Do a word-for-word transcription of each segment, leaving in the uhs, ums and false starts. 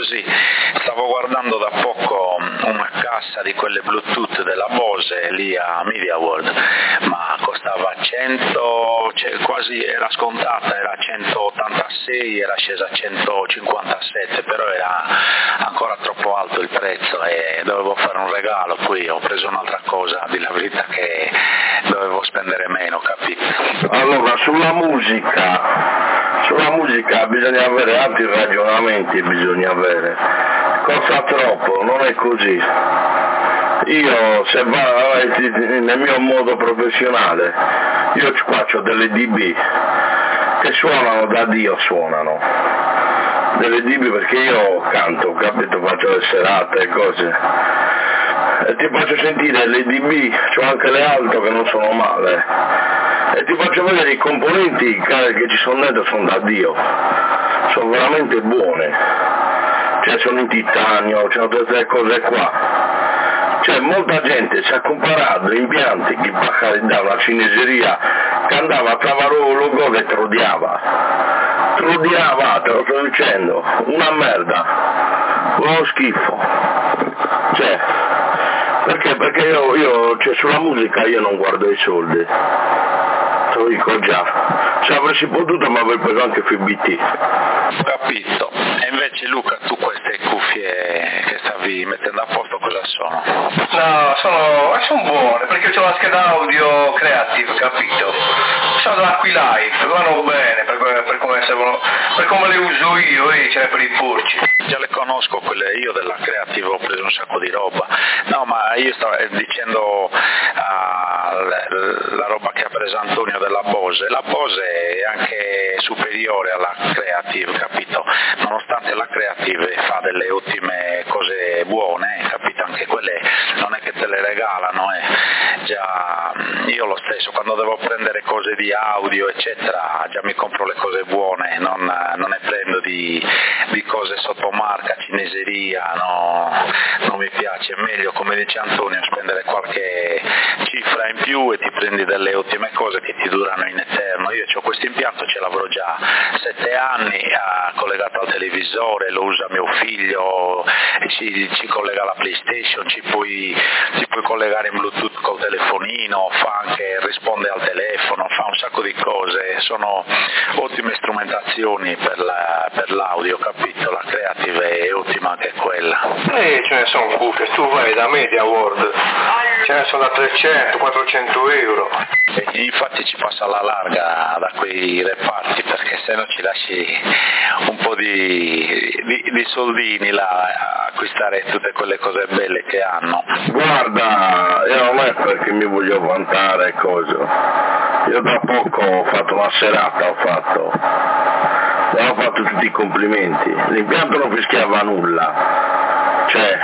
così. Stavo guardando da poco una cassa di quelle Bluetooth della Bose lì a Media World, ma costava cento, cioè quasi era scontata, era centottantasei, era scesa a centocinquantasette, però era ancora troppo alto il prezzo e dovevo fare un regalo, qui ho preso un'altra cosa, di la verità che dovevo spendere meno, capito? Allora, sulla musica, sulla musica bisogna avere altri ragionamenti, bisogna avere, costa troppo, non è così. Io, se va nel mio modo professionale, io qua ho delle D B che suonano da Dio, suonano delle D B perché io canto, capito, faccio le serate e cose, e ti faccio sentire le D B, c'ho anche le alto che non sono male, e ti faccio vedere i componenti che ci sono dentro, sono da Dio, sono veramente buone, cioè sono in titanio, c'è tutte queste cose qua. Cioè molta gente si è comparato impianti che da una cineseria che andava a trovare lo gol e trodiava, trodiava, te lo sto dicendo, una merda, uno schifo, cioè, perché? Perché io, io cioè, sulla musica io non guardo i soldi, te lo dico già, se avessi potuto mi avrei preso anche F B T. Capito, e invece Luca, tu queste cuffie che stavi mettendo a posto cosa sono? No, sono, sono buone, perché ho la scheda audio Creative, capito? Sono da Aquilife, vanno bene per, per, come servono, per come le uso io e ce n'è per i porci. Già le conosco quelle, io della Creative ho preso un sacco di roba. No, ma io stavo dicendo uh, la, la roba che ha preso Antonio della Bose, la Bose è anche superiore alla Creative, capito? Nonostante la Creative fa delle ottime cose buone, capito? Anche quelle non è che te le regalano, eh. Già io lo stesso quando devo prendere cose di audio eccetera già mi compro le cose buone, non, non ne prendo di, di cose sottomarca, cineseria, no, non mi piace, è meglio, come dice Antonio, spendere qualche cifra in più e ti prendi delle ottime cose che ti durano in eterno. Io ho questo impianto, ce l'avrò già sette anni, ha collegato al televisore, lo usa mio figlio, ci, ci collega alla PlayStation, ci puoi, ci puoi collegare in Bluetooth col telefonino, fa anche, risponde al telefono, fa un sacco di cose, sono ottime strumentazioni per, la, per l'audio, capito? La Creative è ottima anche quella. E ce ne sono cuffie, tu vai da Media World, ce ne sono da trecento quattrocento euro. E infatti ci passa alla larga da quei reparti, perché se no ci lasci un po' di, di, di soldini là a acquistare tutte quelle cose belle che hanno. Guarda, io non è perché mi voglio vantare cose, io da poco ho fatto una serata, ho fatto, e ho fatto tutti i complimenti, l'impianto non fischiava nulla, cioè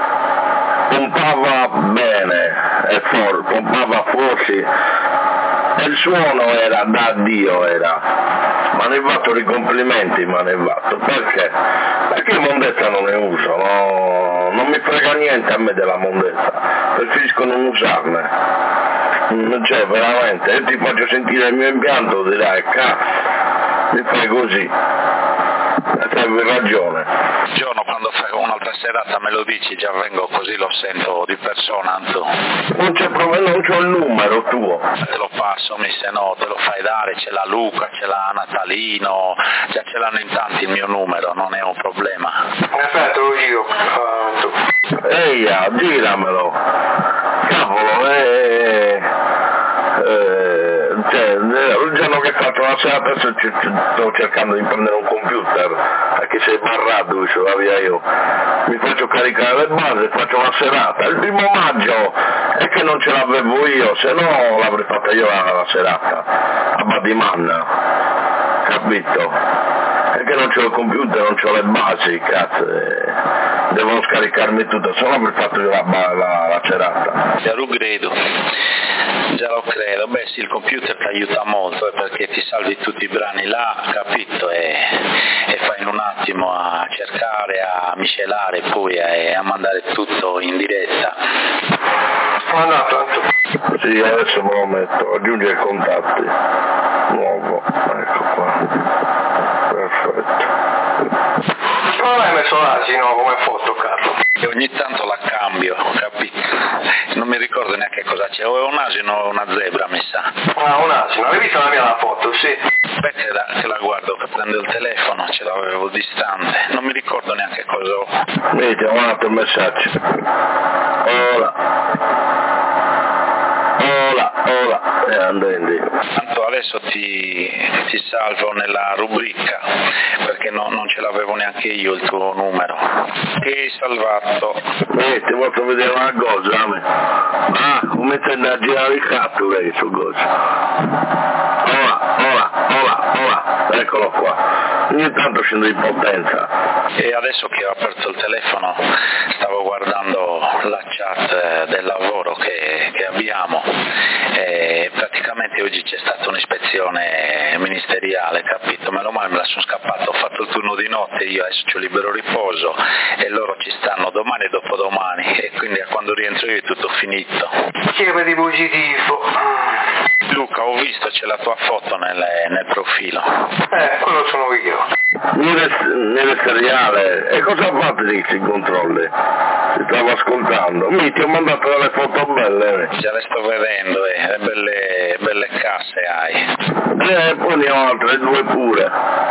pompava bene, e for, pompava forse, e il suono era da Dio, era, ma ne ho fatto i complimenti, ma ne ho fatto, perché? Perché mondezza non ne uso, no? Non mi frega niente a me della mondezza, preferisco non usarne, cioè veramente, io ti faccio sentire il mio impianto, dirai, cazzo, mi fai così, e hai ragione. Giorno, quando fai un'altra serata me lo dici, già vengo così lo sento di persona, Anto. Non c'è problema, non c'ho il numero tuo. Te lo passo, mi se no, te lo fai dare, c'è la Luca, c'è la Natalino, già ce l'hanno in tanti il mio numero, non è un problema. Aspetta, io, uh, Eia, giramelo. Cavolo, eh, eh, cioè, il giorno che faccio la serata adesso sto cercando di prendere un computer, anche se è barrato dove ce la via io, mi faccio caricare le basi, faccio la serata, il primo maggio è che non ce l'avevo io, se no l'avrei fatta io la, la serata, a Badiman, capito? Perché non c'ho il computer, non c'ho le basi, cazzo, eh, devono scaricarmi tutto, se no avrei fatto io la, la, la serata. Già lo credo, già lo credo, beh sì, il computer ti aiuta molto eh, perché ti salvi tutti i brani là, capito, e, e fai in un attimo a cercare, a miscelare poi e a mandare tutto in diretta. mandato. Sì, adesso me lo metto, aggiungere contatti, nuovo, ecco qua, perfetto. Non l'hai messo messo l'asino come foto, Carlo. E ogni tanto la cambio, capito? Non mi ricordo neanche cosa c'è, o è un asino o una zebra, mi sa. Ah, un asino, hai visto la mia la foto, sì. Aspetta che la, che la guardo, che prendo il telefono, ce l'avevo distante, non mi ricordo neanche cosa ho. Vedi, ho mandato il messaggio. Ora. Ora, ora. E andendi. Tanto adesso ti, ti salvo nella rubrica, perché no, non ce l'avevo neanche io il tuo numero. Ti hai salvato. Vedi, ti voglio vedere una cosa, me. Ah, come stai a girare il cazzo lei su cosa? Ora, ora, ora, ora. Eccolo qua. Ogni tanto scendo di potenza. E adesso che ho aperto il telefono stavo guardando la chat del lavoro che, che abbiamo e praticamente oggi c'è stata un'ispezione ministeriale, capito? Meno male me la sono scappata, ho fatto il turno di notte, io adesso c'ho libero riposo e loro ci stanno domani e dopodomani e quindi a quando rientro io è tutto finito. Chi è per di positivo? Luca, ho visto, c'è la tua foto nel, nel profilo. Eh, quello sono io. Nelle, nelle seriale, e cosa fate di questi controlli? Ti stavo ascoltando. Mi ti ho mandato delle foto belle. Già le sto vedendo, eh, belle, belle casse hai. E poi ne ho altre due pure.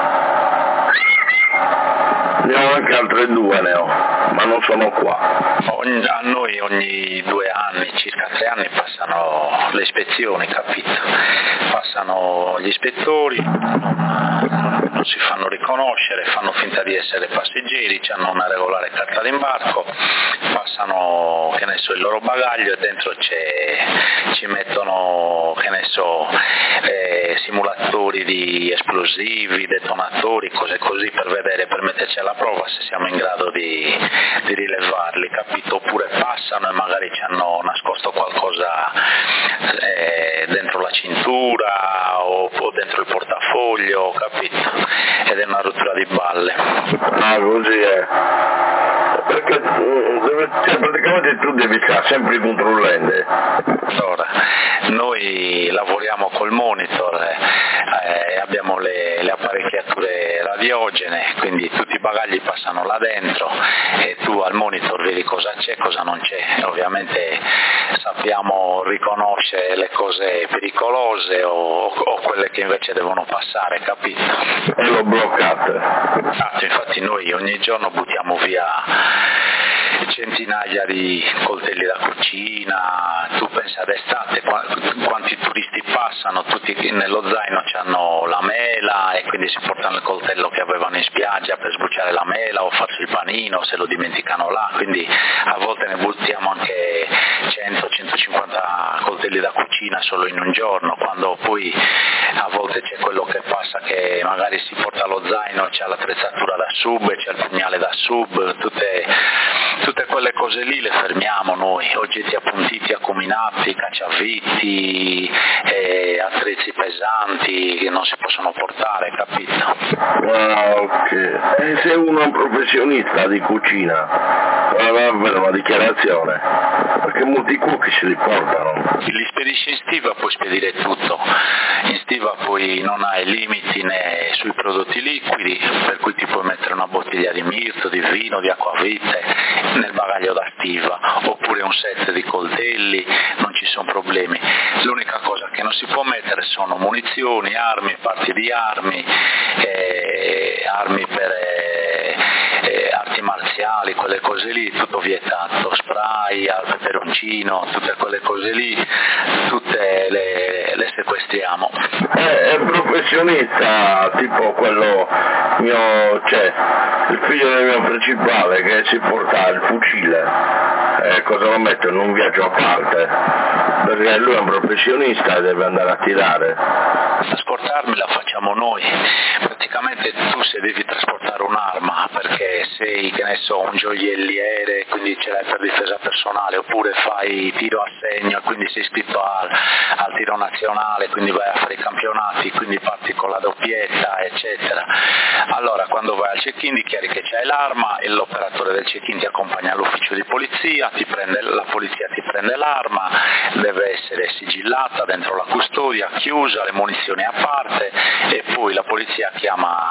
Ne ho anche altre due, ne ho, ma non sono qua. Ogni, a noi ogni due anni, circa tre anni, passano le ispezioni, capito? Passano gli ispettori, non, non si fanno riconoscere, fanno finta di essere passeggeri, hanno una regolare carta d'imbarco, passano, che ne so, il loro bagaglio e dentro c'è, ci mettono, che ne so, eh, simulatori di esplosivi, detonatori, cose così per vedere, per metterci alla prova se siamo in grado di, di rilevarli, capito? Oppure passano e magari ci hanno nascosto qualcosa eh, dentro la cintura o, o dentro il portafoglio, capito? Ed è una rottura di balle. Ah, così è. Perché deve, cioè, praticamente tu devi stare sempre controllando. Allora, noi lavoriamo col monitor, eh, abbiamo le, le apparecchiature radiogene, quindi tutti i bagagli passano là dentro e tu al monitor vedi cosa c'è e cosa non c'è. Ovviamente sappiamo riconoscere le cose pericolose o, o quelle che invece devono passare, capito? E lo bloccate. Esatto, infatti noi ogni giorno buttiamo via centinaia di coltelli da cucina, tu pensa d'estate quanti turisti passano, tutti nello zaino hanno la mela e quindi si portano il coltello che avevano in spiaggia per sbucciare la mela o farsi il panino se lo dimenticano là, quindi a volte ne buttiamo anche cento centocinquanta coltelli da cucina solo in un giorno, quando poi a volte c'è quello che passa che magari si porta lo zaino, c'è l'attrezzatura da sub, c'è il pugnale da sub, tutte, tutte quelle cose lì le fermiamo noi, oggetti appuntiti, acuminati, cacciaviti, eh, attrezzi pesanti che non si possono portare, capito? Ah, ok. E se uno è un professionista di cucina, deve avere una dichiarazione, perché molti cuochi se li portano. Li spedisci in stiva, puoi spedire tutto, in stiva poi non hai limiti né sui prodotti liquidi, per cui ti puoi mettere una bottiglia di mirto, di vino, di acquavite nel bagaglio da stiva, oppure un set di coltelli, non ci sono problemi. L'unica cosa che non si può mettere sono munizioni, armi, parti di armi, eh, armi per eh, eh, arti marziali, quelle cose lì, tutto vietato, spray, al peperoncino, tutte quelle cose lì, tutte le, le sequestriamo. È, è professionista, tipo quello mio, cioè, il figlio del mio principale che si porta il fucile, eh, cosa lo metto in un viaggio a parte, perché lui è un professionista e deve andare a tirare. Trasportarmi la facciamo noi, praticamente tu se devi trasportare un'arma perché sei, che ne so, un gioielliere, quindi ce l'hai per difesa personale, oppure fai tiro a segno e quindi sei iscritto al, al tiro nazionale, quindi vai a fare i campionati, quindi parti con la doppietta, eccetera. Allora quando vai al check-in dichiari che c'hai l'arma e l'operatore del check-in ti accompagna all'ufficio di polizia, ti prende, la polizia ti prende l'arma, deve essere sigillata dentro la custodia, chiusa, le munizioni a parte e poi la polizia chiama noi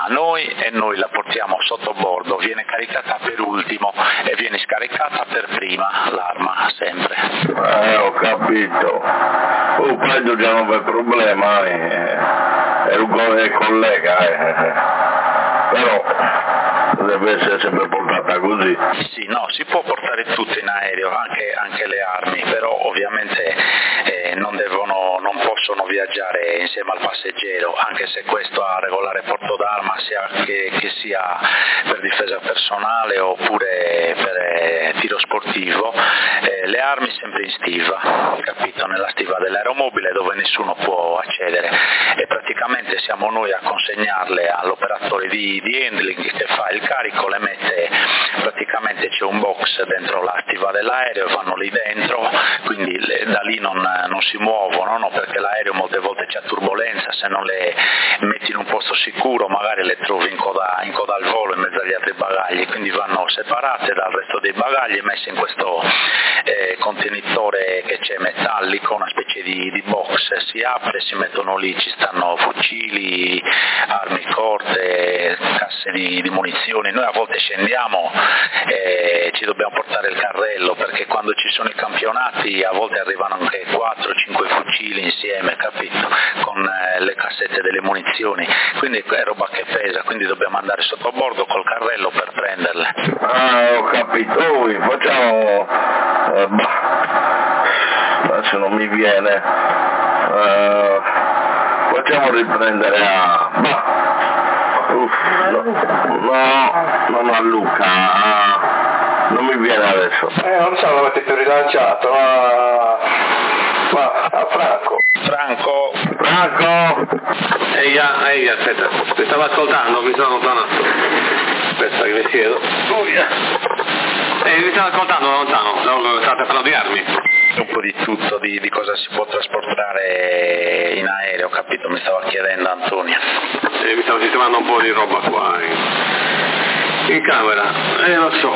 e noi la portiamo sotto bordo, viene caricata per ultimo e viene scaricata per prima l'arma, sempre. Eh, ho capito. Oh, questo già non è problema, eh. È un collega, eh. Però deve essere sempre portata così. Sì, no, si può portare tutto in aereo, anche, anche le armi, però ovviamente eh, non devono, non possono viaggiare insieme al passeggero, anche se questo ha regolare porto d'arma, sia che, che sia per difesa personale oppure per eh, tiro sportivo. Eh, le armi sempre in stiva, capito? Nella stiva dell'aeromobile dove nessuno può accedere, e praticamente siamo noi a consegnarle all'operatore di, di handling che fa il carico, le mette, praticamente c'è un box dentro la stiva dell'aereo e vanno lì dentro, quindi le, da lì non, non si muovono, no? Perché l'aereo molte volte c'è turbolenza, se non le metti in un posto sicuro magari le trovi in coda, in coda al volo in mezzo agli altri bagagli, quindi vanno separate dal resto dei bagagli e messe in questo eh, contenitore che c'è metallico, una specie di, di box, si apre, si mettono lì, ci stanno fucili, armi corte, casse di, di munizioni. Noi a volte scendiamo e ci dobbiamo portare il carrello perché quando ci sono i campionati a volte arrivano anche quattro cinque fucili insieme, capito? Con eh, le cassette delle munizioni, quindi è roba che pesa, quindi dobbiamo andare sotto bordo col carrello per prenderle. Ah, ho capito, Ui, facciamo... Uh, bah. Adesso non mi viene... Uh, facciamo riprendere a... Bah. Uff, no, no, non a Luca, ah, non mi viene adesso. Eh, non so, l'avete più rilanciato, ma... ma a Franco. Franco! Franco! Ehi, ehi, aspetta, mi stavo ascoltando, mi sono allontanato. Aspetta che mi siedo. Oh, yeah. Ehi, mi stavo ascoltando da lontano, no, state parlando di armi. Un po' di tutto, di, di cosa si può trasportare in aereo, capito? Mi stava chiedendo Antonio. Eh, mi stavo sistemando un po' di roba qua in, in camera, eh lo so.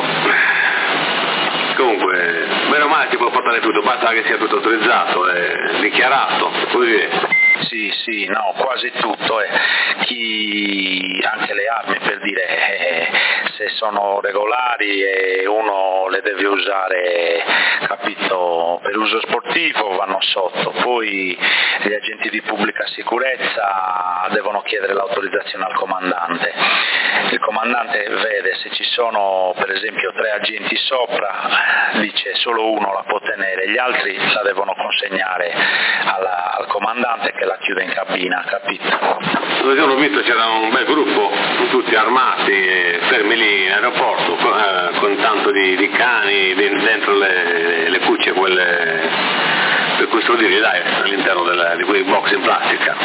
Comunque, bene o male si può portare tutto, basta che sia tutto autorizzato e dichiarato, così. Sì, sì, no, quasi tutto, eh. Chi, anche le armi per dire, eh, se sono regolari e uno le deve usare, capito, per uso sportivo vanno sotto, poi gli agenti di pubblica sicurezza devono chiedere l'autorizzazione al comandante, il comandante vede se ci sono per esempio tre agenti sopra, dice solo uno la può tenere, gli altri la devono consegnare alla, al comandante che la chiude in cabina, capito? L'altro giorno ho visto c'era un bel gruppo, tutti armati e fermi lì in aeroporto con, eh, con tanto di, di cani dentro le, le cucce quelle per custodire dai all'interno della, di quei box in plastica.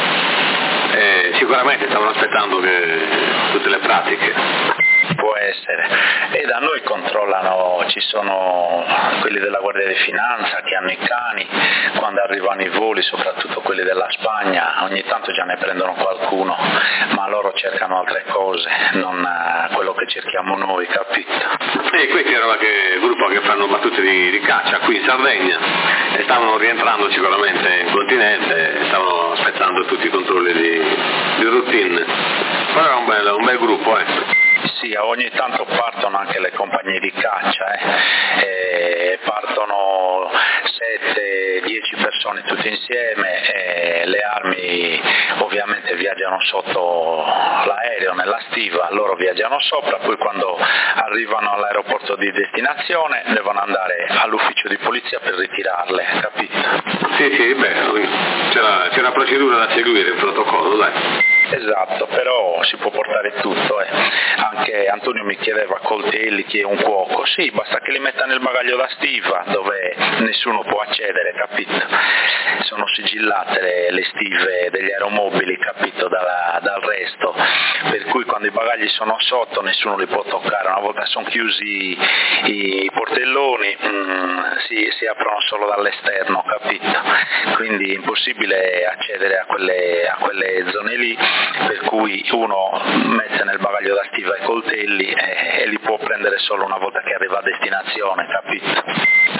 E sicuramente stavano aspettando che, tutte le pratiche. Può essere, e da noi controllano, ci sono quelli della Guardia di Finanza che hanno i cani, quando arrivano i voli, soprattutto quelli della Spagna, ogni tanto già ne prendono qualcuno, ma loro cercano altre cose, non quello che cerchiamo noi, capito? E questi erano il gruppo che fanno battute di, di caccia qui in Sardegna e stavano rientrando sicuramente in continente e stavano aspettando tutti i controlli di, di routine, però era un bel, un bel gruppo, eh. Sì, ogni tanto partono anche le compagnie di caccia, eh. E partono sette dieci persone tutte insieme e le armi ovviamente viaggiano sotto l'aereo nella stiva, loro viaggiano sopra, poi quando arrivano all'aeroporto di destinazione devono andare all'ufficio di polizia per ritirarle, capito? Sì, sì, beh, c'è, c'è una procedura da seguire, il protocollo, dai. Esatto, però si può portare tutto, eh. Anche Antonio mi chiedeva coltelli, chi è un cuoco, sì, basta che li metta nel bagaglio da stiva dove nessuno può accedere, capito? Sono sigillate le, le stive degli aeromobili, capito, dalla, dal resto, per cui quando i bagagli sono sotto nessuno li può toccare, una volta sono chiusi i portelloni mh, si, si aprono solo dall'esterno, capito? Quindi è impossibile accedere a quelle, a quelle zone lì, per cui uno mette nel bagaglio da stiva i coltelli e, e li può prendere solo una volta che arriva a destinazione, capito?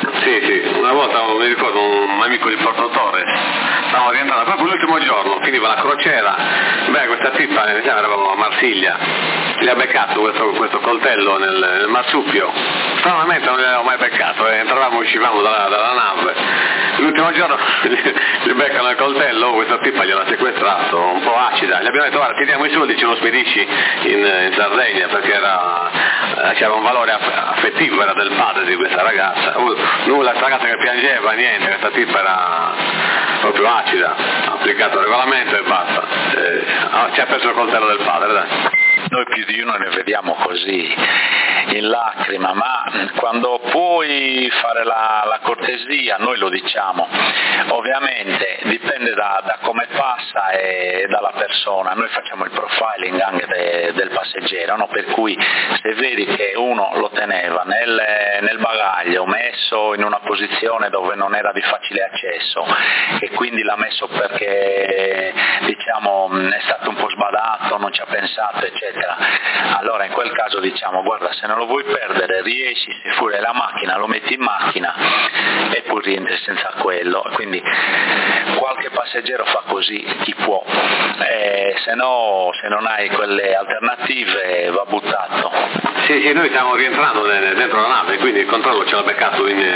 Sì, sì, una volta mi ricordo un amico di Porto Torres, stavamo rientrando proprio l'ultimo giorno, finiva la crociera, beh questa tipa, diciamo, eravamo a Marsiglia, gli ha beccato questo, questo coltello nel, nel marsupio, stranamente non l'avevo mai beccato, eh, entravamo e uscivamo dalla, dalla nave, l'ultimo giorno gli beccano il coltello, questa tipa gliel'ha sequestrato, un po' acida, gli abbiamo detto guarda ti diamo i soldi, ce lo spedisci in, in Sardegna perché era, eh, c'era un valore affettivo, era del padre di questa ragazza, uh, nulla, questa ragazza che piangeva, niente, questa tipa era proprio acida, ha applicato il regolamento e basta, eh, ci ha perso il coltello del padre, dai. Noi più di uno ne vediamo così, in lacrima, ma quando puoi fare la, la cortesia noi lo diciamo, ovviamente dipende da, da come passa e dalla persona, noi facciamo il profiling anche de, del passeggero, no? Per cui se vedi che uno lo teneva nel, nel bagaglio messo in una posizione dove non era di facile accesso e quindi l'ha messo perché diciamo è stato un po' sbadato, non ci ha pensato eccetera, allora in quel caso diciamo guarda se non lo vuoi perdere riesci, se fuori la macchina lo metti in macchina e poi rientri senza quello, quindi qualche passeggero fa così, chi può, eh, se no se non hai quelle alternative va buttato. Sì, sì, noi stiamo rientrando dentro la nave, quindi il controllo ce l'ha beccato in,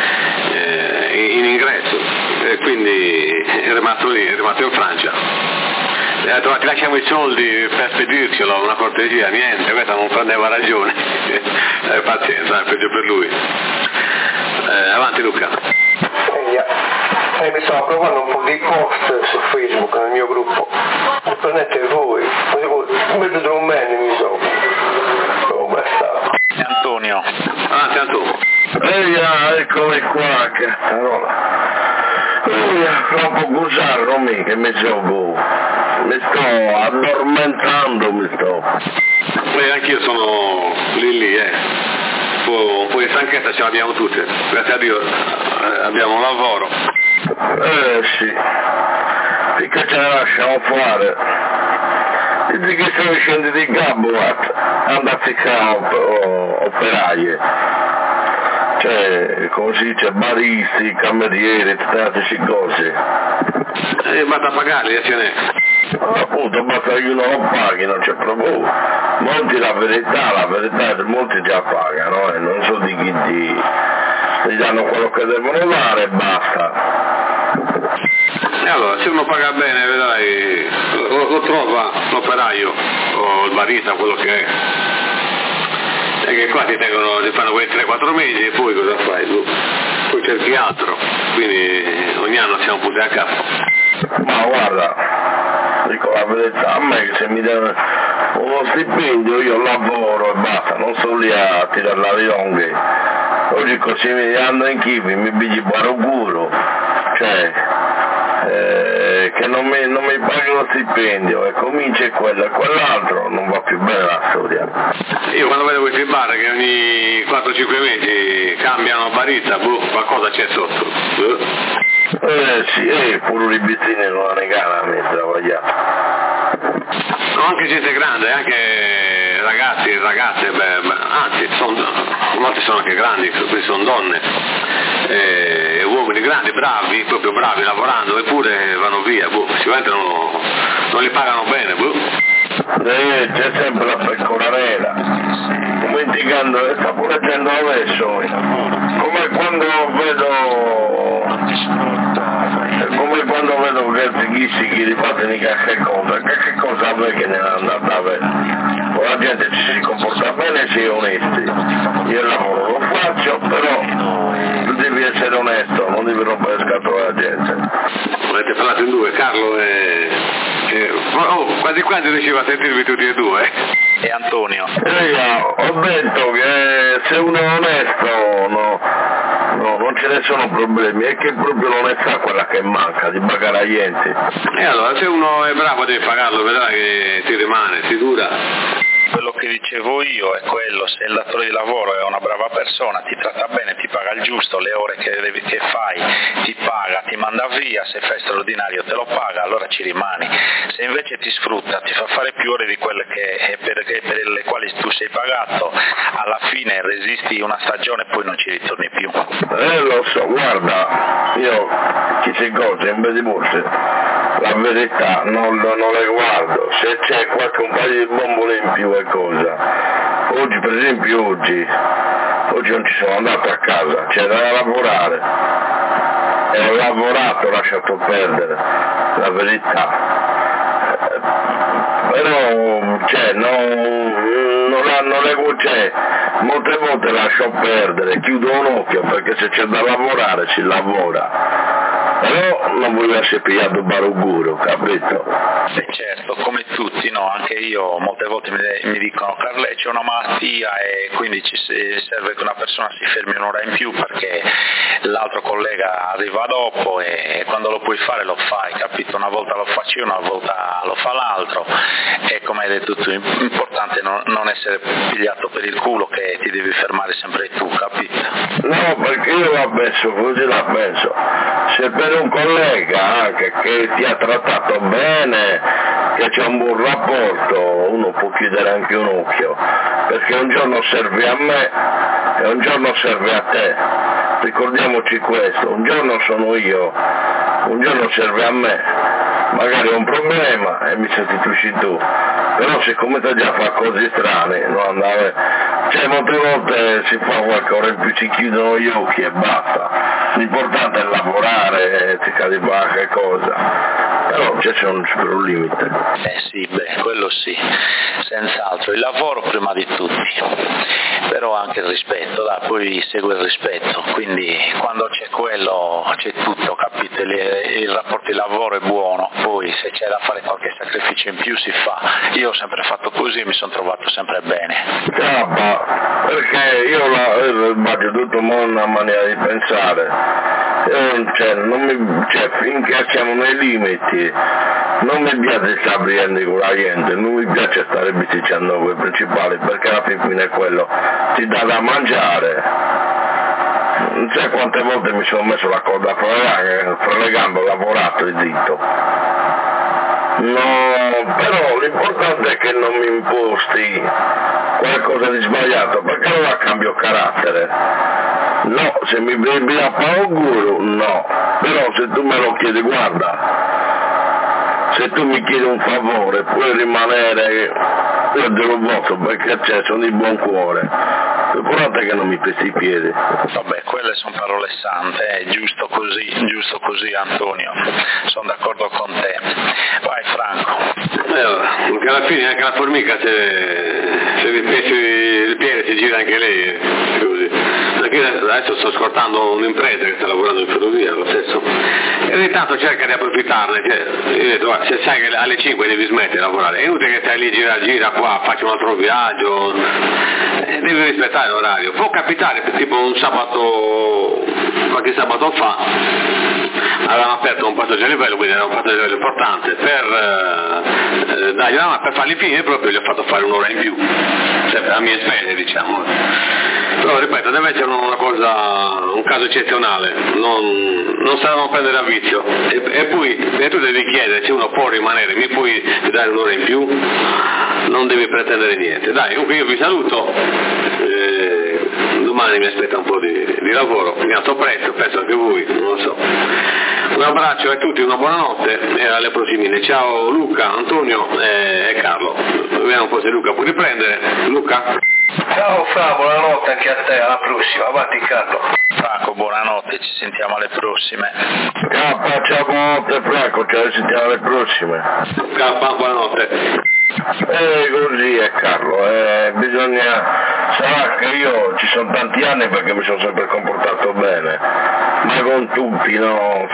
eh, in ingresso e quindi è rimasto lì, è rimasto in Francia. Ha detto ma ti lasciamo i soldi per spedircelo, una cortesia, niente, questa non prendeva ragione, eh, pazienza, è peggio per lui. Eh, avanti Luca. Eh, mi stavo provando un po' di post su Facebook nel mio gruppo, prendete voi, mezzo di un mese mi so, come sta? È Antonio. Ah, sei Antonio. Ehi, ah, eccomi qua, cazzarola. Ehi, fra un po' gusarro mi che mi gioco. Mi sto addormentando, mi sto. Beh, anch'io sono lì lì, eh. Un po', un po' di stanchezza ce l'abbiamo tutte. Grazie a Dio eh, abbiamo un lavoro. Eh sì. Finché ce ne lasciamo fare. Dici che sono scesi di Gabuat, andare a ficcare op- operaie. Cioè, come si dice, baristi, camerieri, tutte queste cose. E basta pagarli, e ce n'è. Appunto, basta che uno lo paghi, non c'è problema. Molti la verità, la verità è che molti già pagano e non so di chi ti, ti danno quello che devono dare e basta. E allora, se uno paga bene, vedrai, lo, lo trova l'operaio o il barista, quello che è. E che qua ti tengono, ti fanno quei tre quattro mesi e poi cosa fai tu? Poi cerchi altro, quindi ogni anno siamo punti a capo. Ma guarda, dico la verità, a me che se mi danno uno stipendio io lavoro e basta, non sto lì a tirare la rionghe. Oggi così mi ando in chivi, mi bigli baroguro, cioè eh, che non mi, non mi pagano lo stipendio e comincia quello e quell'altro, non va più bene la storia. Io quando vedo questi bar che ogni quattro cinque mesi cambiano barista, boh, qualcosa c'è sotto. Boh. Eh sì, eh, pure i bizzini non la negano a me, travagliato. No, anche gente grande, anche ragazzi, ragazze, beh, beh, anzi, sono, molti sono anche grandi, questi sono donne, eh, uomini grandi, bravi, proprio bravi, lavorando, eppure vanno via, boh, sicuramente non, non li pagano bene, boh. Eh, c'è sempre la pecorarella, dimenticando, e sta pure facendo adesso, come quando vedo, come quando vedo che chi si chi rifate di qualche cosa, che cosa a me che ne è andata a vedere. La gente ci si comporta bene e si è onesti, io il lavoro lo faccio, però tu devi essere onesto, non devi rompere le scatole alla gente. Avete parlato in due, Carlo e... e oh, quasi quasi riuscivo a sentirvi tutti e due. E Antonio. Eh, io ho detto che se uno è onesto no, no, non ce ne sono problemi, è che proprio l'onestà è quella che manca, di pagare a gente. E allora se uno è bravo devi pagarlo, vedrai che ti rimane, ti dura. Quello che dicevo io è quello: se il datore di lavoro è una brava persona, ti tratta bene, ti paga il giusto, le ore che, devi, che fai ti paga, ti manda via, se fai straordinario te lo paga, allora ci rimani. Se invece ti sfrutta, ti fa fare più ore di quelle che, per, per le quali tu sei pagato, alla fine resisti una stagione e poi non ci ritorni più. Eh lo so, guarda, io queste cose in vez di borse, la verità non, non le guardo, se c'è qualche un paio di bombole in più è cosa. Oggi per esempio oggi, oggi non ci sono andato a casa, c'era da lavorare, e ho lavorato, ho lasciato perdere, la verità. Però cioè, non, non, non è, cioè, molte volte lascio perdere, chiudo un occhio perché se c'è da lavorare si lavora, però non voglio essere pigliato baruguro, capito? Beh, certo, come tutti, no? Anche io molte volte mi, mi dicono: Carle, c'è una malattia e quindi ci serve che una persona si fermi un'ora in più perché l'altro collega arriva dopo, e quando lo puoi fare lo fai, capito? Una volta lo faccio io, una volta lo fa l'altro, e come hai detto tu, l'importante è non, non essere pigliato per il culo che ti devi fermare sempre tu, capito? No, perché io la penso così, la penso. Se per un collega anche che ti ha trattato bene, che c'è un buon rapporto, uno può chiudere anche un occhio, perché un giorno serve a me e un giorno serve a te. Ricordiamoci questo, un giorno sono io, un giorno serve a me, magari ho un problema e mi sostituisci tu, però siccome te già fa cose strane, non andare, cioè molte volte si fa qualche ora in più, si chiudono gli occhi e basta, l'importante è lavorare, ti cade qualche cosa, però c'è un, un limite. Eh sì, beh, quello sì, senz'altro, il lavoro prima di tutti, però anche il rispetto, dai, poi segue il rispetto, quindi quando c'è quello c'è tutto, capite? Il, il rapporto di lavoro è buono, poi se c'è da fare qualche sacrificio in più si fa, io ho sempre fatto così e mi sono trovato sempre bene. Cappa, perché io la, sbaglio tutto una maniera di pensare, io, cioè, non mi, cioè, finché siamo nei limiti, non mi piace stare brillando con la gente, non mi piace stare bisticciando con i principali, perché alla fine è quello, ti dà da mangiare. Non sai quante volte mi sono messo la coda fra le gambe, ho lavorato e zitto. No, però l'importante è che non mi imposti qualcosa di sbagliato, perché allora cambio carattere. No, se mi bevi a paura, no, però se tu me lo chiedi, guarda, se tu mi chiedi un favore puoi rimanere, io te lo voto perché c'è, sono di buon cuore. L'importante è che non mi pesti i piedi. Vabbè, quelle sono parole sante, è giusto così, giusto così Antonio, sono d'accordo con te. Vai Franco. Eh, perché alla fine anche la formica se, se vi pesi il piede si gira anche lei, così. Perché adesso sto scortando un'impresa che sta lavorando in ferrovia, lo stesso. E ogni tanto cerca di approfittarne, cioè, io ho detto, guarda, se sai che alle cinque devi smettere di lavorare, è inutile che stai lì, gira, gira qua, faccio un altro viaggio, eh, devi rispettare l'orario. Può capitare che tipo un sabato, qualche sabato fa, avevamo aperto un passaggio a livello, quindi era un passaggio a livello importante, per eh, dargli una mano, per farli finire proprio gli ho fatto fare un'ora in più, sempre a mie spese diciamo. Però ripeto, deve essere una cosa, un caso eccezionale, non, non saranno prendere a vizio, e, e poi e tu devi chiedere se uno può rimanere, mi puoi dare un'ora in più, non devi pretendere niente. Dai, comunque io vi saluto, eh, domani mi aspetta un po' di, di lavoro, mi alzo presto, penso anche voi, non lo so. Un abbraccio a tutti, una buonanotte e alle prossime. Ciao Luca, Antonio e, e Carlo. Vediamo un po' se Luca può riprendere. Luca? Ciao Fra, buonanotte anche a te, alla prossima, avanti Carlo. Franco, buonanotte, ci sentiamo alle prossime. K, ciao, buonanotte Franco, ci sentiamo alle prossime. K, buonanotte. Eh, così è Carlo, eh, bisogna, sarà che io ci sono tanti anni perché mi sono sempre comportato bene, ma con tutti no,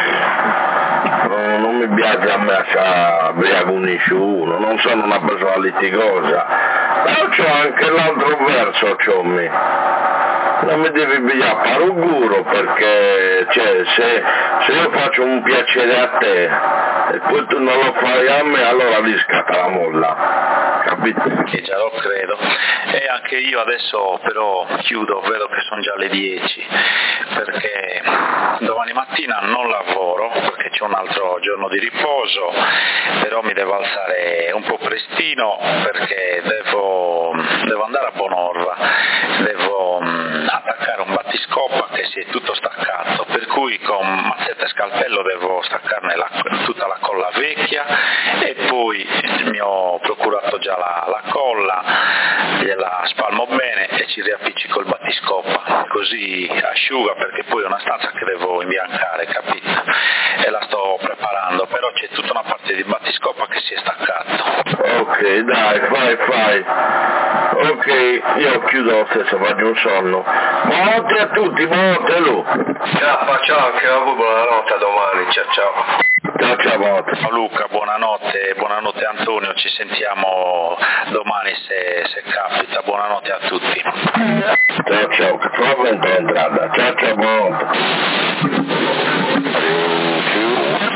no non mi piace a me a briago nessuno, non sono una persona litigosa, però c'ho anche l'altro verso, c'ho me. Non mi devi pigliare a paruguro perché cioè, se, se io faccio un piacere a te e poi tu non lo fai a me, allora lì scatta la molla, capito? Che già lo credo. E anche io adesso però chiudo, vedo che sono già le dieci, perché domani mattina non lavoro, perché c'è un altro giorno di riposo, però mi devo alzare un po' prestino perché devo, devo andare a Bonorva, devo um, attaccare un battiscopa che si è tutto staccato, per cui con mazzetta e scalpello devo staccarne la, tutta la colla vecchia, e poi mi ho procurato già la, la colla, gliela spalmo bene e ci riappiccico il battiscopa, così asciuga, perché poi è una stanza che devo imbiancare, capito? E la sto preparando, però c'è tutta una parte di battiscopa che si è staccato. Ok, dai, fai, fai. Ok, io chiudo lo stesso, faccio un sonno. Buonanotte a tutti, buonanotte Lu. Ciao, ciao, che ho buonanotte, a domani, ciao ciao. Ciao, ciao, buonanotte. Ciao Luca, buonanotte, buonanotte Antonio, ci sentiamo domani se, se capita, buonanotte a tutti. Ciao, ciao, che proprio è entrata. Ciao, ciao, buonanotte.